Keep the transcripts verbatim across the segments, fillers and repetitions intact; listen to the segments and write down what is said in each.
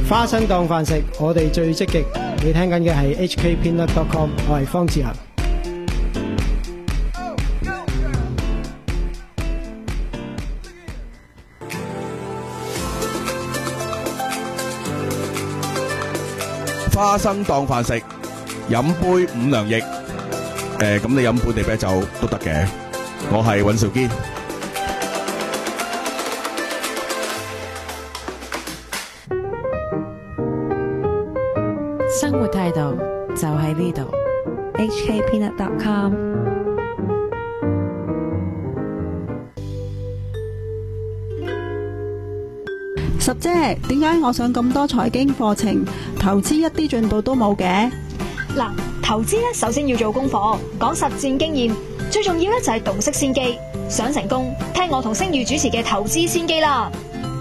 花生當飯食，我哋最積極。你聽緊嘅係 H K Peanut dot com， 我係方志恒。 花生當飯食，飲杯五糧液。誒，咁你飲本地啤酒都得嘅。我係尹兆堅。 生活態度就喺呢度。 H K Peanut dot com。 十姐，點解我上咁多財經課程，投資一啲進步都冇嘅？ 嗱，投資咧首先要做功課，講實戰經驗，最重要咧就係洞悉先機。想成功，聽我同星宇主持嘅投資先機啦。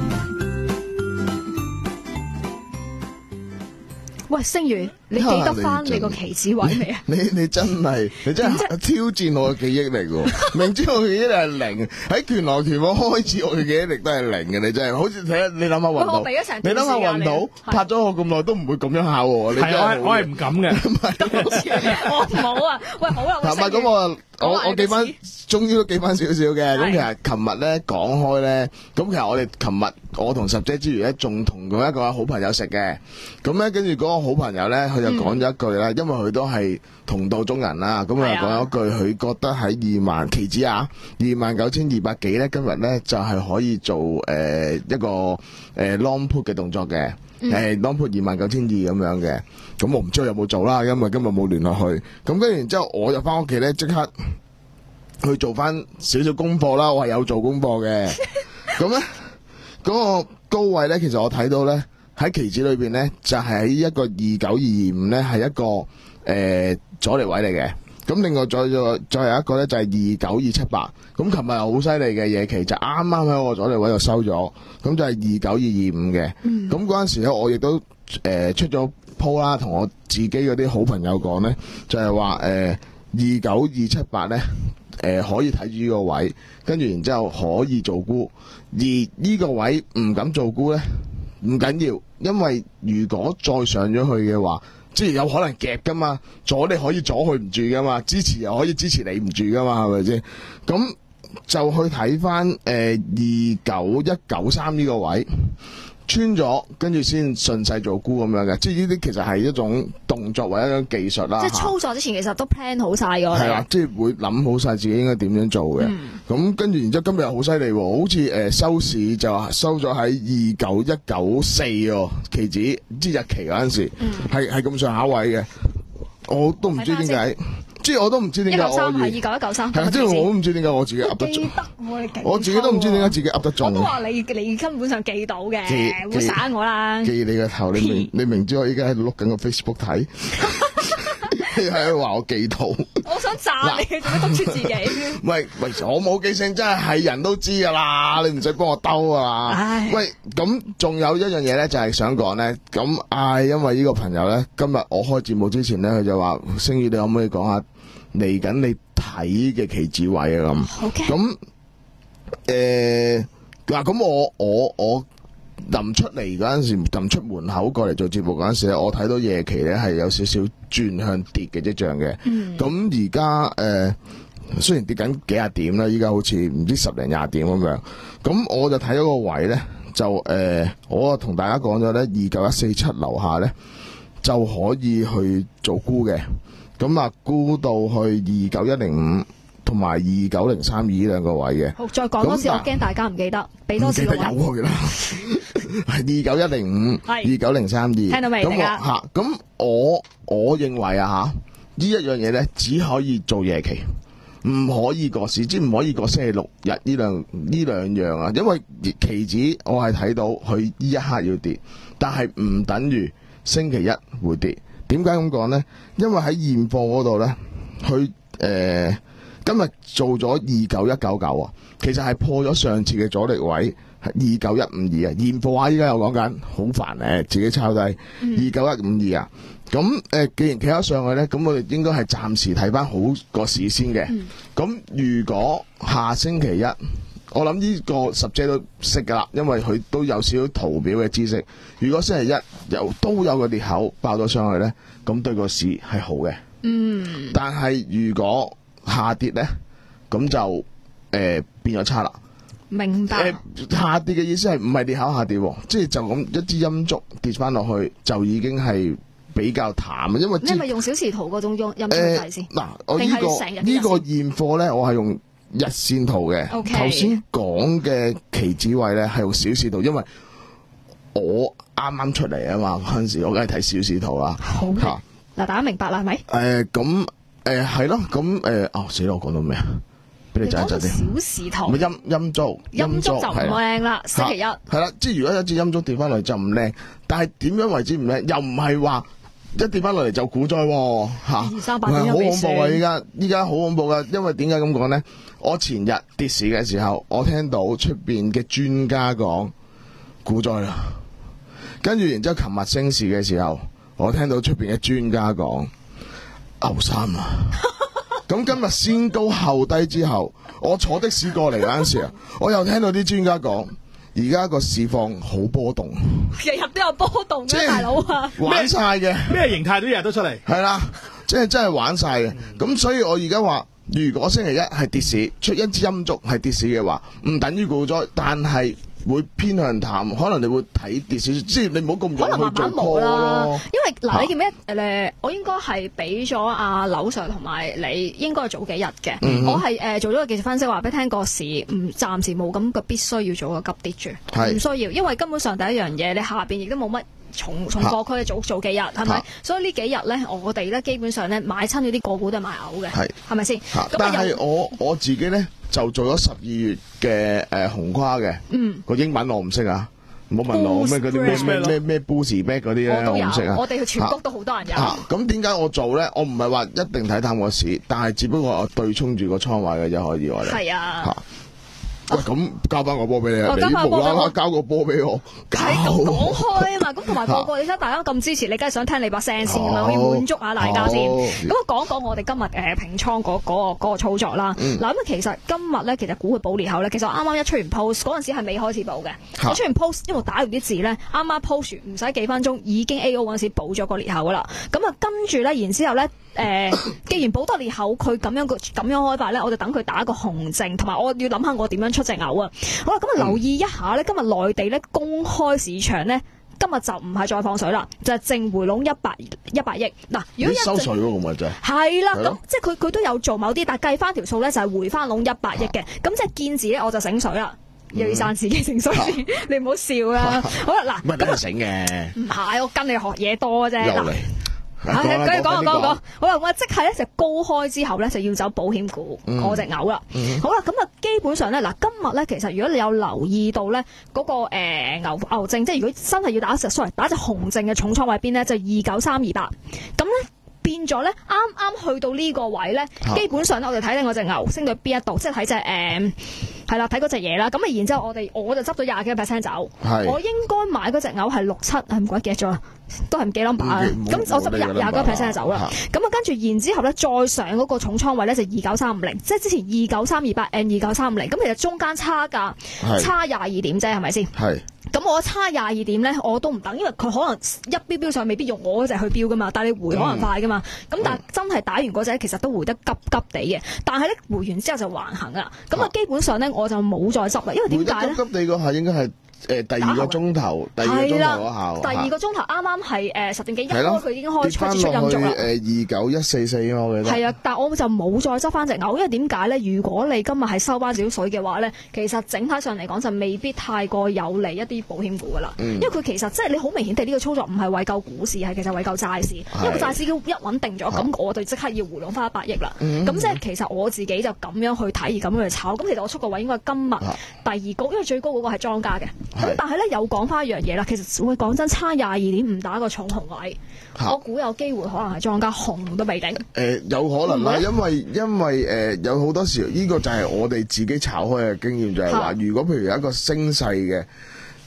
喂，星宇，你記得翻你個期指位未啊？ 你你真係你真係挑戰我嘅記憶力喎！明知我嘅記憶力係零，喺拳來拳往開始，我嘅記憶力都係零嘅。你真係好似睇下，你諗下雲島，你諗下雲島拍咗我咁耐都唔會咁樣考我。係我我係唔敢嘅。 我唔好啊！喂，好啦， 係咪咁我？我我記翻，終於都記翻少少嘅。咁其實琴日咧講開咧，咁其實我哋琴日我同十姐之餘咧，仲同佢一個好朋友食嘅。咁咧跟住嗰個好朋友咧，佢就講咗一句啦，因為佢都係同道中人啦。咁佢就講咗一句，佢覺得喺二萬期指啊，二萬九千二百幾咧，今日咧就係可以做誒一個誒 long put 嘅動作嘅。誒 long put 二萬九千二咁樣嘅，咁我唔知佢有冇做啦，因為今日冇聯絡佢。咁跟住然之後，我就翻屋企咧，即刻去做翻少少功課啦。我係有做功課嘅。咁咧嗰個高位咧，其實我睇到咧喺期指裏邊咧，就係喺一個二九二二五咧，係一個誒阻力位嚟嘅。咁另外再再再有一個咧就係二九二七八，咁琴日好犀利嘅夜期就啱啱喺我阻力位度收咗，咁就係二九二二五嘅。咁嗰陣時咧我亦都誒、呃、出咗鋪啦，同我自己嗰啲好朋友講咧，就係話誒二九二七八咧誒可以睇住呢個位，跟住然之後可以做沽，而呢個位唔敢做沽咧唔緊要，因為如果再上咗去嘅話，即係有可能夾噶嘛，阻你可以阻佢唔住噶嘛，支持又可以支持你唔住噶嘛，係咪先？咁就去睇翻誒二九一九三呢個位穿咗，跟住先順勢做沽咁樣嘅，即係呢啲其實係一種動作或者一種技術啦。 即係操作之前其實都 plan 好晒㗎。 係啦，即係會諗好晒自己應該點樣做嘅。咁、嗯、跟住然之後今日又好犀利喎，好似誒、呃、收市就收咗喺二九一九四喎，期指即係日期嗰陣時，係係咁上下位嘅，我都唔知點解。即係我都唔知點解我係二九一九三，係啊！即係我都唔知點解我自己噏得中，我自己都唔知點解自己噏得中。 我都話你你根本上記到嘅，唔好耍我啦！ 記你個頭，你明你明知我依家喺度碌緊個 Facebook 睇，你喺度話我記到。 我想讚你，做咩督促自己？ 喂喂，我冇記性，真係係人都知噶啦，你唔使幫我兜啊！唉喂，咁仲有一樣嘢咧，就係想講咧，咁唉，因為呢個朋友咧，今日我開節目之前咧，佢就話：星宇，你可唔可以講下嚟緊你睇嘅期指位啊？咁，咁誒嗱，咁我我我臨出嚟嗰陣時，臨出門口過嚟做節目嗰陣時咧，我睇到夜期咧係有少少轉向跌嘅跡象嘅。咁而家誒雖然跌緊幾廿點啦，依家好似唔知十零廿點咁樣。咁我就睇咗個位咧，就誒、呃、我同大家講咗咧，二九一四七樓下咧就可以去做沽嘅。咁啊，沽到去二九一零五同埋二九零三二呢兩個位嘅。 好，再講多次，我驚大家唔記得，俾多次個位。唔記得有佢啦， 係二九一零五，二九零三二。聽到未？ 咁我吓，咁我我認為啊吓，呢一樣嘢咧，只可以做夜期，唔可以過市，即係唔可以過星期六日呢兩呢兩樣啊。因為期指我係睇到佢呢一刻要跌，但係唔等於星期一會跌。點解咁講呢？因為喺現貨嗰度呢，佢誒、呃、今日做咗二九一九九啊，其實係破咗上次嘅阻力位，係二九一五二啊。現貨啊，依家又講緊好煩誒，自己抄低二九一五二啊。咁誒、呃，既然企咗上去呢，咁我哋應該係暫時睇翻好個市先嘅。咁、嗯、如果下星期一我諗呢個十姐都識噶啦，因為佢都有少少圖表嘅知識。如果星期一又都有個裂口爆咗上去咧，咁對個市係好嘅。 嗯。但係如果下跌咧，咁就誒、呃、變咗差啦。 明白。誒、 呃，下跌嘅意思係唔係裂口下跌，即係就咁一支陰燭跌翻落去，就已經係比較淡。因為你係咪用小時圖嗰種陰陰燭計先？ 嗱、呃，我呢、這個呢個現貨咧，我係用日線圖嘅。頭先講嘅期指位咧係用小時圖，因為我啱啱出嚟啊嘛，嗰陣時我梗係睇小時圖啦。 好嘅。嗱、啊，大家明白啦，係咪？ 誒，咁誒係咯，咁誒，哦死啦！我講到咩啊？俾你窒一窒啲。 小時圖。 咪陰陰燭， 陰燭就唔靚啦。星期一。係啦，即係如果一支陰燭跌翻落嚟就唔靚，但係點樣為之唔靚？又唔係話一跌翻落嚟就股災喎，嚇！ 二三百點好恐怖啊！依家依家好恐怖噶，因為點解咁講咧？我前日跌市嘅時候，我聽到出邊嘅專家講股災啦，跟住然之後琴日升市嘅時候，我聽到出邊嘅專家講牛三啊。咁今日先高後低之後，我坐的士過嚟嗰陣時啊，我又聽到啲專家講，而家個市況好波動， 日日都有波動嘅大佬啊， 玩晒嘅咩形態都日日都出嚟， 係啦，即係真係玩晒嘅。咁、嗯、所以我而家話，如果星期一係跌市，出一支陰燭係跌市嘅話，唔等於股災，但係會偏向淡，可能你會睇跌市，即係你唔好咁可能慢慢冇啦。因為嗱、啊，你記唔記得誒？我應該係俾咗阿劉 Sir 同埋你，應該係早幾日嘅。嗯、我係誒、呃、做咗個技術分析，話俾你聽個市唔暫時冇咁嘅必須要做個急跌住，唔需要，因為根本上第一樣嘢，你下邊亦都冇乜重重貨區早做幾日，係咪？所以呢幾日咧，我哋咧基本上咧買親嗰啲個股都係買嘔嘅，係係咪先？ 但係我我自己咧就做咗十二月嘅誒、呃、紅跨嘅，嗯，個英文我唔識啊，唔好問我咩嗰啲咩咩咩咩 boost back 嗰啲咧，我唔識啊。 我哋全國都好多人有。 咁點解我做咧？我唔係話一定睇淡個市，但係只不過我對沖住個倉位嘅啫，可以我哋。係啊。喂，咁交翻個波俾你啊！你無啦啦交個波俾我， 係咁講開啊嘛！咁同埋個個，你睇大家咁支持，你梗係想聽你把聲先㗎嘛？我要滿足下大家先。咁我講講我哋今日誒平倉嗰嗰個嗰個操作啦。嗱咁其實今日咧，其實股佢補裂口咧，其實我啱啱一出完 post 嗰陣時係未開始補嘅。我出完 post，因為打完啲字咧，啱啱 post 完唔使幾分鐘已經 A O 嗰陣時補咗個裂口啦。咁啊跟住咧，然之後咧。誒、呃，既然保多裂口，佢咁樣個咁樣開法咧，我就等佢打一個紅證，同埋我要諗下我點樣出隻牛啊！好啦，咁啊留意一下咧，今日內地咧公開市場咧，今日就唔係再放水啦，就係、是、淨回籠一百一百億。嗱，如果一收水嗰個咪就係係啦，咁即係佢佢都有做某啲，但係計翻條數咧就係回翻籠一百億嘅，咁即係見字咧我就醒水啦。又要散自己情緒先，你唔好笑啦。好啦，嗱， 唔係咁醒嘅， 唔係我跟你學嘢多啫。 又嚟。 係，繼續講啊，講講講。好啦，我即係咧就高開之後咧就要走保險股嗰隻牛啦。好啦，咁啊基本上咧嗱，今日咧其實如果你有留意到咧嗰個誒牛牛證，即係如果真係要打一隻 sorry 打一隻紅證嘅重倉位邊咧，就二九三二八。咁咧變咗咧，啱啱去到呢個位咧，基本上咧我哋睇緊嗰隻牛升到邊一度，即係睇隻誒係啦，睇嗰隻嘢啦。咁啊然之後我哋我就執咗廿幾個 percent 走。我應該買嗰隻牛係六七，係唔鬼記得咗啦。都係唔記 number 啊！咁我執廿廿個 percent 就走啦。咁啊，跟住然之後咧，再上嗰個重倉位咧就二九三五零，即係之前二九三二八 and 二九三五零。咁其實中間差價差廿二點啫，係咪先？係。咁我差廿二點咧，我都唔等，因為佢可能一標標上未必用我嗰隻去標噶嘛，但係你回可能快噶嘛。咁、嗯、但係真係打完嗰隻其實都回得急急地嘅。但係咧回完之後就橫行啦。咁啊，基本上咧我就冇再執啦，因為點解咧？ 急急地嗰下應該係。誒，第二個鐘頭，第二個鐘頭嗰下， 第二個鐘頭啱啱係誒十點幾一開，佢已經開開始出陰燭啦。 誒，二九一四四啊，我記得。係啊，但我就冇再執翻隻牛，因為點解咧？如果你今日係收翻少水嘅話咧，其實整體上嚟講就未必太過有利一啲保險股噶啦。嗯、因為佢其實即係你好明顯地呢個操作唔係為救股市，係其實為救債市。因為債市一穩定咗，咁我哋即刻要回籠翻一百億啦。咁、嗯、即係其實我自己就咁樣去睇，而咁樣去炒。咁其實我出個位應該係今日第二高，因為最高嗰個係莊家嘅。咁但係咧有。講翻一樣嘢啦，其實會講真，差廿二點唔打個重紅位，我估有機會可能係莊家紅都未定。誒、 呃，有可能啦，因為因為誒、呃、有好多時呢、這個就係我哋自己炒開嘅經驗，就係、是、話如果譬如有一個升勢嘅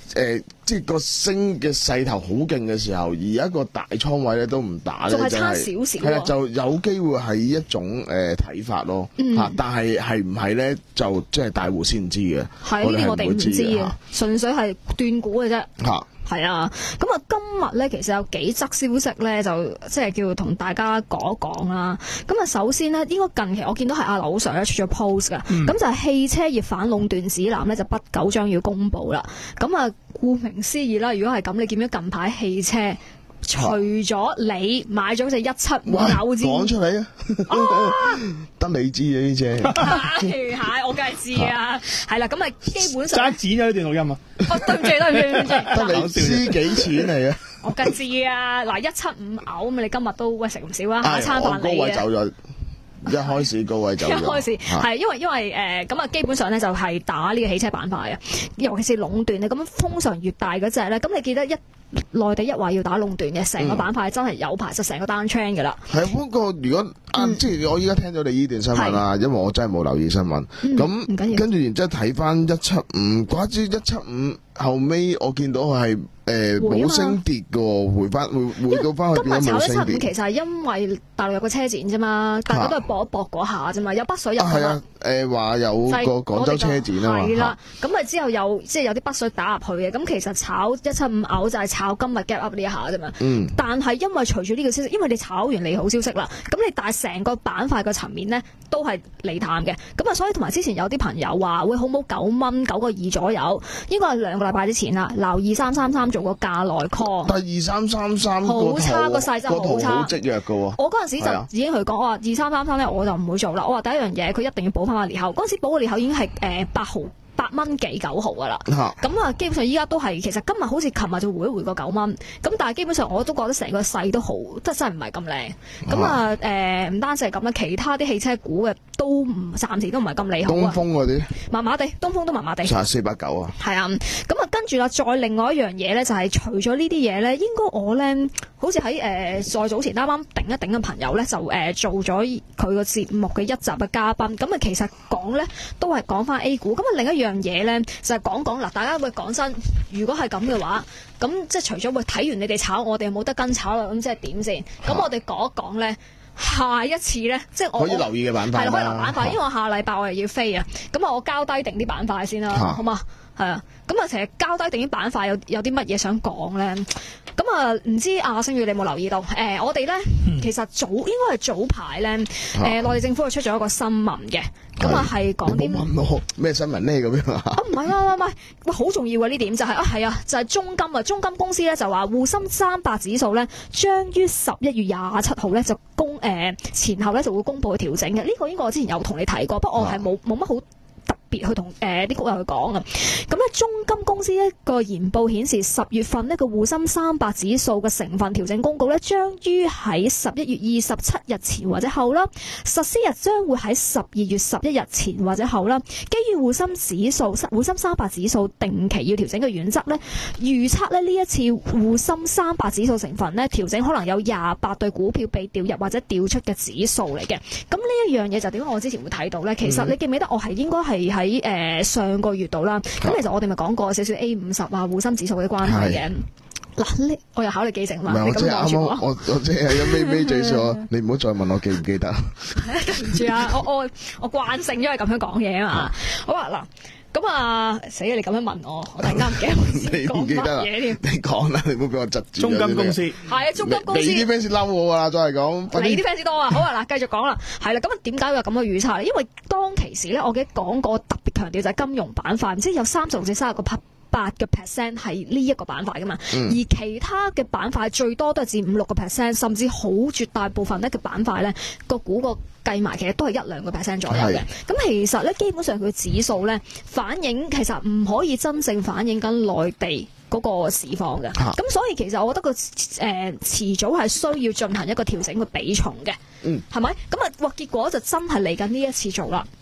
誒，即係個升嘅勢頭好勁嘅時候，而一個大倉位咧都唔打咧， 仲係真係差少少喎係啦，就有機會係一種誒睇法咯嗯嚇，但係係唔係咧就即係大戶先知嘅， 係呢啲我哋唔知嘅嘅，純粹係斷估嘅啫。 嚇。 係啊，咁啊今日咧其實有幾則消息咧，就即係叫同大家講一講啦。咁啊首先呢，應該近期我見到係阿劉 Sir 咧出咗 post 噶，咁、 嗯、 就係汽車業反壟斷指南咧就不久將要公布啦。咁啊顧名思義啦，如果係咁，你見到近排汽車除咗你買咗隻一七五牛之， 講出嚟啊！得你知啊呢隻， 係係我梗係知啊，係啦，咁啊基本上爭剪咗呢段錄音啊！ 哦對唔住對唔住對唔住， 得你知幾錢嚟啊？ 我梗係知啊，嗱一七五牛咁，你今日都喂食唔少啊，下唉餐飯我高位你嘅。 走咗，一開始高位走咗， 一開始嚇係因為因為誒咁啊，基本上咧就係打呢個汽車板塊啊，尤其是壟斷咧，咁通常越大嗰隻咧，咁你記得一內地一話要打壟斷嘅，成個板塊真係有排就成個單 train 㗎啦。 係不過如果啊， 嗯即係我依家聽咗你呢段新聞啦，因為我真係冇留意新聞。 嗯咁唔緊要跟住然之後睇翻一七五，怪之一七五後尾我見到佢係誒回啊嘛冇升跌嘅喎，回翻回回到翻去變咗今日炒一七冇升跌。 五其實係因為大陸有個車展啫嘛，大家都係搏一搏嗰下啫嘛，有北水入㗎嘛啊係啊，誒話有就係個廣州車展啊嘛， 係啦，咁啊之後有即係有啲北水打入去嘅，咁其實炒一七五牛就係炒今日 gap up 呢一下啫嘛。 嗯但係因為隨住呢個消息，因為你炒完利好消息啦，咁你但係成個板塊個層面咧都係利淡嘅，咁啊所以同埋之前有啲朋友話會好冇九蚊九個二左右，應該係兩個禮拜之前啦，留二三三三做個價內 call。 但係二三三三好差個勢真係好差好積弱嘅喎。 我嗰陣時係啊就已經去講，我話二三三三咧我就唔會做啦。我話第一樣嘢佢一定要補翻個裂口，嗰陣時補個裂口已經係誒八毫八蚊幾九毫噶啦。 嚇咁啊，基本上依家都係其實今日好似琴日就回一回個九蚊，咁但係基本上我都覺得成個勢都好，即係真係唔係咁靚。咁啊誒，唔單止係咁啦，其他啲汽車股嘅都唔暫時都唔係咁利好東啊， 風嗰啲麻麻地，東風都麻麻地。 就係四百九啊。 係啊，咁啊跟住啦，再另外一樣嘢咧，就係除咗呢啲嘢咧，應該我咧好似喺誒再早前啱啱頂一頂嘅朋友咧，就誒、呃、做咗佢個節目嘅一集嘅嘉賓，咁啊其實講咧都係講翻 A 股，咁啊另一樣嘢咧就係講講嗱，大家會講真，如果係咁嘅話，咁即係除咗會睇完你哋炒，我哋又冇得跟炒啦，咁即係點先？咁我哋講一講咧。下一次咧，即係我可以留意嘅板塊啦係啦，可以留板塊，因為我下禮拜我又要飛啊，咁啊我交低定啲板塊先啦， 嚇好嘛？係啊，咁啊，其實交低定啲板塊有有啲乜嘢想講咧？咁啊，唔知阿星宇你有冇留意到？誒、呃，我哋咧、嗯、其實早應該係早排咧，誒、呃、內地政府係出咗一個新聞嘅，咁啊係講啲你冇問我咩新聞咧咁樣啊？ 啊唔係啊唔係，喂好重要啊呢點就係、是、啊係啊就係、是、中金啊，中金公司咧就話滬深三百指數咧將於十一月廿七號咧就公誒、呃、前後咧就會公佈去調整嘅。呢、這個應該我之前有同你提過，不過我係冇冇乜好特別去同誒啲股友去講啊。咁咧中金公司呢個研報顯示，十月份呢個滬深三百指數嘅成分調整公告咧，將於喺十一月二十七日前或者後啦，實施日將會喺十二月十一日前或者後啦。基於滬深指數、滬深三百指數定期要調整嘅原則咧，預測咧呢一次滬深三百指數成分咧調整可能有廿八對股票被調入或者調出嘅指數嚟嘅。咁呢一樣嘢就點解我之前會睇到咧？其實你記唔記得我係應該係喺誒上個月度啦？咁其實我哋咪講過少少 A 五十啊、滬深指數嗰啲關係嘅。嗱，呢我又考慮記性嘛？ 唔係， 你我即係啱啱咁望住我， 我我即係一尾尾嘴咗，你唔好再問我記唔記得。 對唔住啊！我我我慣性因為咁樣講嘢啊嘛。好啊嗱。咁啊，死啊！你咁樣問我，我突然間唔記得我自己你講唔記得啦？ 乜嘢添。 你講啦，你唔好俾我窒住。 中金公司係啊，中金公司。 你啲 fans 嬲我啦，再係講。快啲你啲 fans 多啊！好啊，嗱，繼續講啦。係啦，咁啊，點解會有咁嘅預測咧？因為當其時咧，我記得講過特別強調就係金融板塊，唔知有三十六至三十個八嘅 percent 係呢一個板塊噶嘛， 嗯、 而其他嘅板塊最多都係佔五六個 percent，甚至好絕大部分咧嘅板塊咧個股個計埋其實都係一兩個 percent 左右嘅。咁其實咧基本上佢指數咧反映其實唔可以真正反映緊內地嗰個市況嘅。咁、啊、所以其實我覺得個誒、呃、遲早係需要進行一個調整嘅比重嘅。嗯，係咪？咁啊，哇！結果就真係嚟緊呢一次做啦。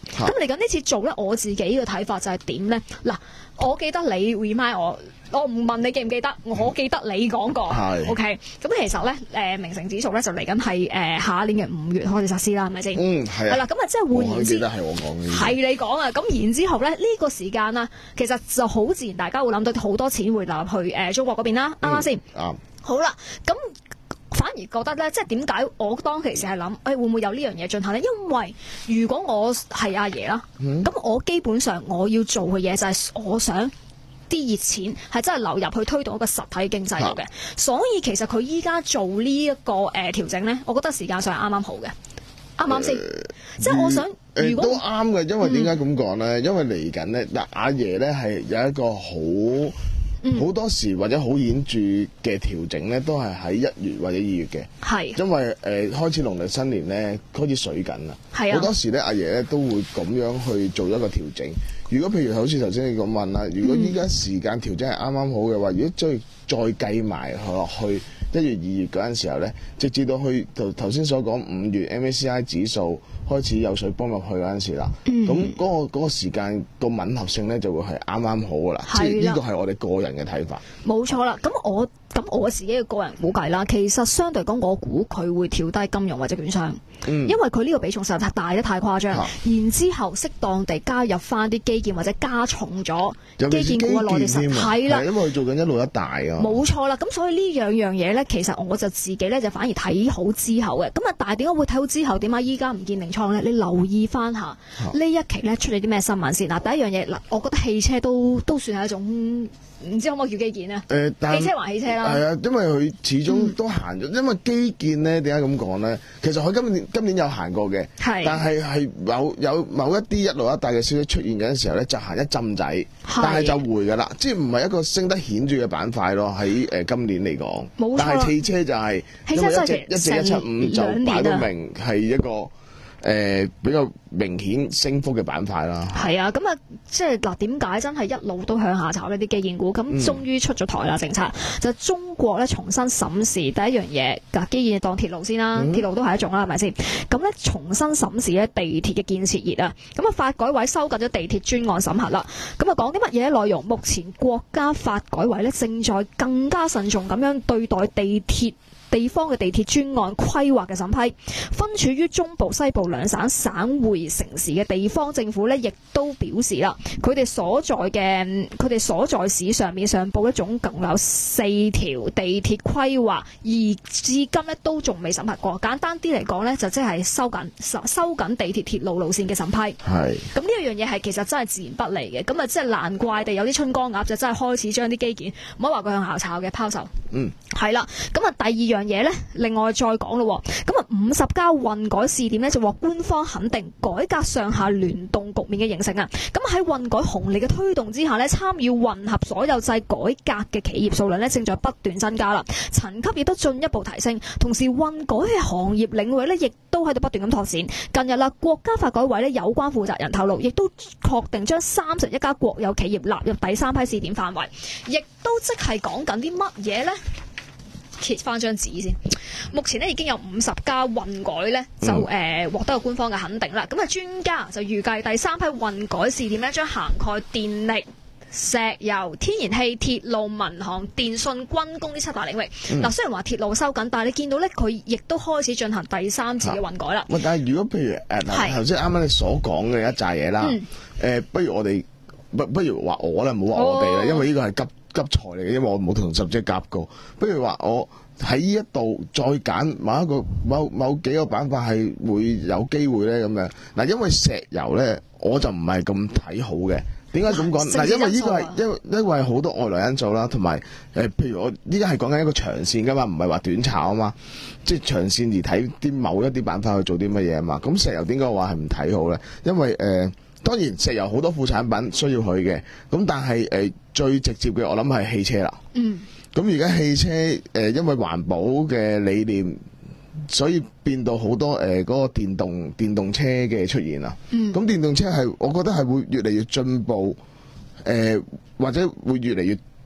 咁嚟緊呢次做咧，我自己嘅睇法就係點咧？嗱，我記得你 remind 我。我唔問你記唔記得，我記得你講過。 係 OK，咁其實咧，誒明成指數咧就嚟緊係誒下一年嘅五月開始實施啦，係咪先？ 嗯，係啊。 係啦，咁啊即係換言之， 我記得係我講嘅。 係你講啊。咁然之後咧，呢、這個時間啊，其實就好自然，大家會諗到好多錢會流入去誒、呃、中國嗰邊啦，啱啱先？啱。好啦，咁反而覺得咧，即係點解我當其時係諗，誒、哎、會唔會有呢樣嘢進行咧？因為如果我係阿爺啦，咁、嗯、我基本上我要做嘅嘢就係我想。啲熱錢係真係流入去推動一個實體經濟度嘅，所以其實佢依家做呢、這、一個誒、呃、調整咧，我覺得時間上係啱啱好嘅，啱啱先？即係我想，如果都啱嘅，因為點解咁講咧？ 嗯、 因為嚟緊咧，嗱阿爺咧係有一個好好、嗯、多時或者好顯著嘅調整咧，都係喺一月或者二月嘅。係，因為誒、呃、開始農曆新年咧開始水緊啦，係啊，好多時咧阿爺咧都會咁樣去做一個調整。如果譬如好似頭先你咁問啦，如果依家時間調整係啱啱好嘅話，如果再再計埋落去一月二月嗰陣時候咧，直至到去頭頭先所講五月 M A C I 指數開始有水泵入去嗰陣時啦，咁嗰、嗯嗰個嗰個時間個吻合性咧就會係啱啱好噶啦，即係呢個係我哋個人嘅睇法。冇錯啦，咁我咁我自己嘅個人估計啦，其實相對講，我估佢會調低金融或者券商，嗯、因為佢呢個比重實在大得太誇張。啊、然之後適當地加入翻啲基建或者加重咗基建股嘅內地實係啦， 因為佢做緊一路一帶啊。 冇錯啦，咁所以呢樣樣嘢咧，其實我就自己咧就反而睇好之後嘅。咁啊，但係點解會睇好之後？點解依家唔見零倉咧？你留意翻下呢、啊、一期咧出咗啲咩新聞先嗱？第一樣嘢嗱，我覺得汽車都都算係一種。唔知可唔可以叫基建啊？誒、呃，汽車還汽車啦。係啊，因為佢始終都行咗。嗯、因為基建咧點解咁講咧？其實佢今年今年有行過嘅，係但係係有有某一啲一路一帶嘅消息出現嘅時候咧，就行一浸仔，但係就回㗎啦，即係唔係一個升得顯著嘅板塊咯。喺誒今年嚟講，冇錯，但係汽車就係、是、因為一隻一隻一七五就擺到明係一個。誒、呃、比較明顯升幅嘅板塊啦， 係啊，咁啊，即係嗱，點解真係一路都向下炒呢啲基建股？咁終於出咗台啦，政策、嗯、就中國咧重新審視第一樣嘢，嗱，基建當鐵路先啦，嗯、鐵路都係一種啦，係咪先？咁咧重新審視咧地鐵嘅建設熱啊，咁啊發改委收緊咗地鐵專案審核啦，咁啊講啲乜嘢內容？目前國家發改委咧正在更加慎重咁樣對待地鐵。地方嘅地鐵專案規劃嘅審批，分處於中部、西部兩省省會城市嘅地方政府呢，亦都表示啦，佢哋所在嘅佢哋所在市上面上報一總共有四條地鐵規劃，而至今呢都仲未審核過。簡單啲嚟講呢，就即係收緊收收緊地鐵鐵路路線嘅審批。係咁呢一樣嘢係其實真係自然不利嘅，咁啊即係難怪地有啲春江鴨就真係開始將啲基建唔好話佢向下炒嘅拋售。嗯，係啦，咁啊第二樣嘢咧，另外再講咯，咁啊五十家混改試點咧就獲官方肯定，改革上下聯動局面嘅形成啊！咁喺混改紅利嘅推動之下咧，參與混合所有制改革嘅企業數量咧正在不斷增加啦，層級亦都進一步提升，同時混改嘅行業領域咧亦都喺度不斷咁拓展。近日啦，國家發改委咧有關負責人透露，亦都確定將三十一家國有企業納入第三批試點範圍，亦都即係講緊啲乜嘢呢？揭翻張紙先，目前咧已經有五十家混改咧就誒、呃、獲得個官方嘅肯定啦。咁啊專家就預計第三批混改試點咧將涵蓋電力、石油、天然氣、鐵路、民航、電信、軍工呢七大領域。嗱、嗯，雖然話鐵路收緊，但係你見到咧佢亦都開始進行第三次嘅混改啦。 喂、啊，但係如果譬如誒頭先啱啱你所講嘅一紮嘢啦，誒、嗯呃、不如我哋不不如話我啦，唔好話我哋啦，哦、因為呢個係急。急才嚟嘅，因為我冇同十姐夾過。不如話我喺呢一度再揀某一個某某幾個板塊係會有機會咧咁樣。嗱，因為石油咧我就唔係咁睇好嘅。點解咁講？嗱，因為呢個係因為因為好多外來因素啦，同埋誒，譬如我依家係講緊一個長線噶嘛，唔係話短炒啊嘛。即係長線而睇啲某一啲板塊去做啲乜嘢啊嘛。咁石油點解話係唔睇好咧？因為誒。呃當然石油好多副產品需要佢嘅，咁但係誒、呃、最直接嘅我諗係汽車啦。嗯。咁而家汽車誒、呃、因為環保嘅理念，所以變到好多誒嗰、呃那個電動電動車嘅出現啦。嗯。咁電動車係我覺得係會越嚟越進步，誒、呃、或者會越嚟越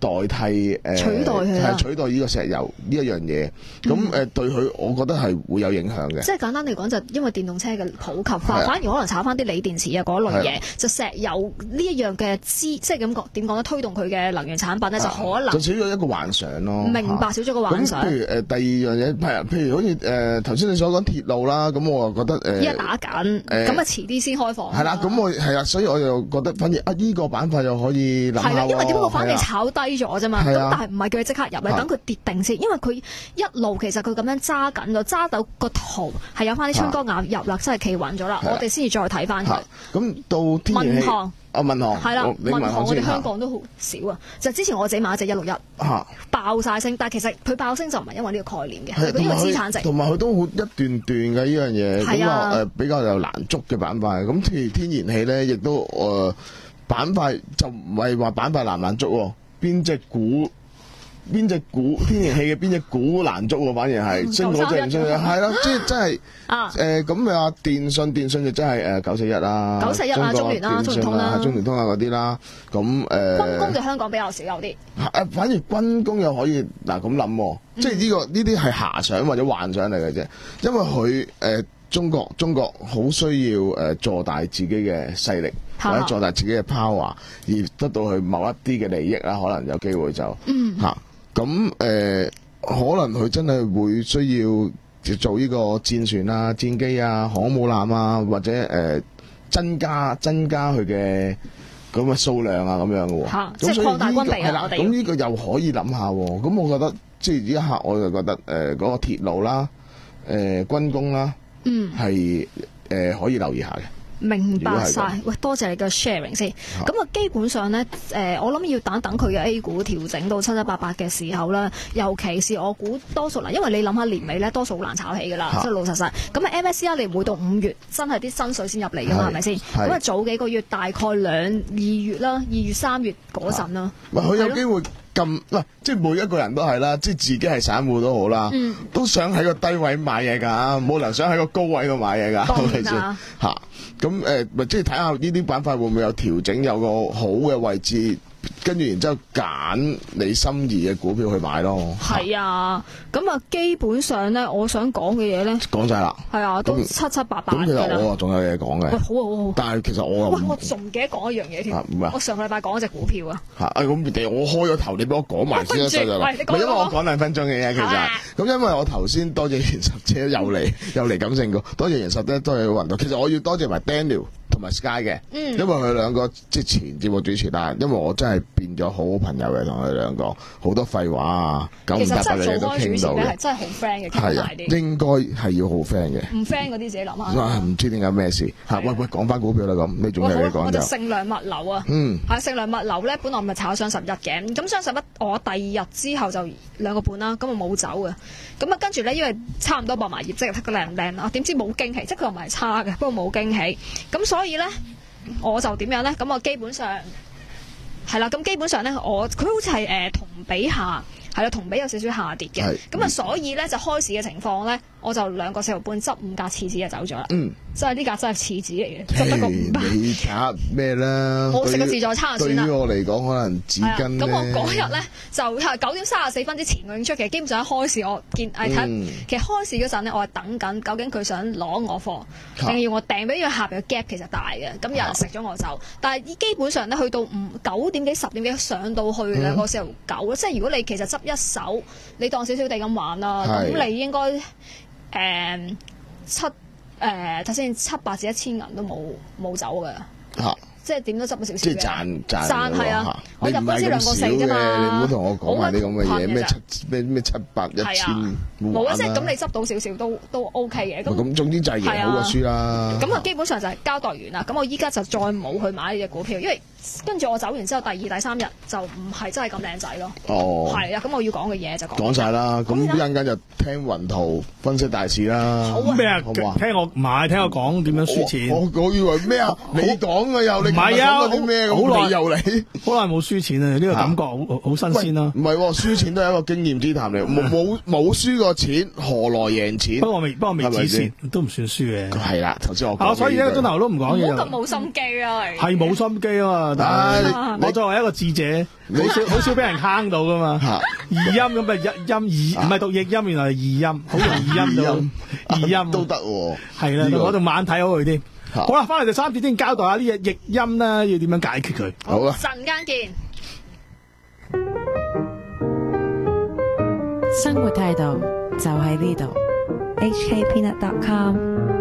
代替誒取代佢啦係取代呢個石油呢一樣嘢，咁誒對佢，我覺得係會有影響嘅。 即係簡單嚟講，就因為電動車嘅普及化， 係啊反而可能炒翻啲鋰電池啊嗰類嘢係， 就石油呢一樣嘅資，即係咁講點講咧，推動佢嘅能源產品咧，就可能就少咗一個幻想咯。 明白少咗個幻想咁譬如誒第二樣嘢，譬如譬如好似誒頭先你所講鐵路啦，咁我就覺得誒依家打緊， 誒咁啊遲啲先開放。 係啦，咁我係啦，所以我又覺得反而啊呢個板塊又可以諗下係啦， 喎因為點解個反地係啊炒低咗啫嘛？ 係啊咁但係唔係叫佢即刻入咧， 係等佢跌定先，因為佢一路其實佢咁樣揸緊咗，揸到個圖係有翻啲春光眼入啦，真係企穩咗啦， 係啊我哋先至再睇翻佢嚇。咁到天然氣民航啊民航係啦， 你民航我哋先香港都好少啊。就之前我自己買一隻一六一嚇。 爆晒升，但係其實佢爆升就唔係因為呢個概念嘅， 係係佢呢個資產值。 同埋佢都好一段段嘅呢樣嘢，咁係啊啊誒比較有難捉嘅板塊。咁譬如天然氣咧，亦都誒、呃、板塊就唔係話板塊難唔難捉喎，邊隻股邊隻股天然氣嘅邊隻股難捉喎，反而係升嗰隻唔升嘅，係啦，即係真係啊誒咁你話電信電信就真係誒九四一啦， 九四一啊中國中聯啦電信中聯通啦中聯通啊嗰啲啦，咁誒。 軍工就香港比較少有啲。 誒，反而軍工又可以嗱咁諗喎，即係呢個呢啲係遐想或者幻想嚟嘅啫，因為佢誒、呃、中國中國好需要誒、呃、做大自己嘅勢力嚇或者做大自己嘅 power，而得到佢某一啲嘅利益啦，可能有機會就嗯嚇咁誒，可能佢真係會需要做呢個戰船啊、戰機啊、航空母艦啊，或者誒、呃、增加增加佢嘅。咁嘅數量啊，咁樣嘅喎， 嚇咁所以即係擴大軍備啊呢個係啦我哋咁呢個又可以諗下喎。咁我覺得即係呢一刻，我就覺得誒嗰、呃嗰個鐵路啦、誒、呃、軍工啦， 嗯， 係誒、呃、可以留意下嘅。 明白如果係晒，喂，多謝你嘅 sharing 先。咁啊，基本上咧，誒、我諗要等等佢嘅 A 股調整到七七八八嘅時候啦，尤其是我估多數嗱，因為你諗下年尾咧，多數好難炒起噶啦， 嚇即係老實實。咁啊，M S C I 你唔會到五月真係啲新水先入嚟噶嘛， 係係咪先？ 係咁啊，早幾個月大概兩二月啦，二月三月嗰陣啦， 喂，佢係咯有機會咁，喂，即係每一個人都係啦，即係自己係散戶都好啦， 嗯都想喺個低位買嘢㗎，冇人想喺個高位度買嘢㗎， 當然係咪先啦嚇？咁誒，咪即係睇下呢啲板塊會唔會有調整，有個好嘅位置，跟住然之後揀你心儀嘅股票去買咯。 係啊，咁啊，基本上咧，我想講嘅嘢咧， 講晒啦。 係啊，都咁七七八八咁其㗎啦。 實我啊仲有嘢講喂， 嘅， 好啊，好啊好啊。 但係其實我又喂， 唔我仲唔記得講一樣嘢添啊咩啊。 我上個禮拜講咗隻股票啊。 嚇，啊咁你我開咗頭，你俾我講埋先啦， 喂細細喂你講唔係因為我講講兩分鐘嘅啫，其實係啊咁因為我頭先多謝袁十姐又嚟又嚟感性過，多謝袁十姐，多謝雲道。其實我要多謝埋 Daniel 同埋 Sky 嘅， 嗯因為佢兩個即係前節目主持，但係因為我真係變咗好好朋友嘅，同佢兩個好多廢話啊，九唔搭其實真係八嘅嘢都做開主持咧，係傾到嘅， 真係好 friend 嘅，傾係啊大，啲。 應該係要好 friend 嘅。 唔 friend 嗰啲自己諗哇下。 唔知點解咩事嚇？喂喂，講翻股票啦咁，你仲喂， 有嘢好啦，我講就就盛良物流啊。 嗯係盛良物流咧，本來咪炒雙十一嘅，咁雙十一我第二日之後就兩個半啦，咁啊冇走嘅，咁啊跟住咧，因為差唔多報埋業績，睇佢靚唔靚啊？點知冇驚喜，即係佢又唔係差嘅，不過冇驚喜，咁所以咧我就點樣咧？咁我基本上係啦，咁基本上咧我佢好似係誒同比下。係啦，同比有少少下跌嘅， 係咁啊，所以咧就開市嘅情況咧，我就兩個四毫半執五格廁紙就走咗啦。 嗯。 真係呢格真係廁紙嚟嘅，執得個五百。 你睇下咩啦？ 我食個對於自助餐就算啦對於我嚟講，可能紙係啊， 巾咁我嗰咧日咧就係九點三十四分之前我已經出嘅，基本上一開市我見誒睇， 嗯其實開市嗰陣咧我係等緊，究竟佢想攞我貨， 嚇定係要我訂俾佢下邊嘅 gap 其實大嘅，咁有人食咗我走，但係基本上咧去到五九點幾十點幾上到去嗯兩個四毫九，即係如果你其實執一手，你當少少地咁玩啦， 係咁你應該誒七誒睇先七百至一千銀都冇冇走嘅。 嚇， 即係點都執咗少少即係嘅賺賺賺係啊嚇！ 我入你唔係嗰支兩個四咁少嘅， 啫嘛， 你唔好同我講埋啲咁嘅嘢，咩好七咩咩七百一係千啊，冇冇啊，即係咁你你執到少少都都 OK 嘅。咁咁總之就係贏好過輸啦。 咁啊，基本上就係交代完啦。咁我依家就再冇去買呢只股票，因為跟住我走完之後，第二、第三日就唔係真係咁靚仔咯。 哦， 係啊，咁我要講嘅嘢就講講晒啦。咁一咁陣間就聽雲圖分析大市啦。 好啊咩啊？ 好唔好啊聽我唔係聽我講點樣輸錢， 我我以為咩啊？你講嘅又你唔係啊講啲咩咁？ 好耐你又嚟？ 好耐冇輸錢啊！呢個感覺好好新鮮啦。 唔係喎，輸錢都係一個經驗之談嚟。冇冇冇輸過錢，何來贏錢不？過我未，不過未係咪止先蝕，都唔算輸嘅。 係啦，頭先我講啊，所以一個鐘頭都唔講唔嘢就好咁冇心機啊！你係冇心機啊嘛！ 嘛。但係我作為一個智者，好少好少俾人坑到噶嘛。二音咁啊，一音二唔係讀譯音，原來係二音，好容易音到二音都得喎。 係啦，我仲晚睇好佢添。好啦，翻嚟第三節先交代下呢隻譯音啦，要點樣解決佢。 好啊， 陣間見。 生活態度就喺呢度。 H K Peanut dot com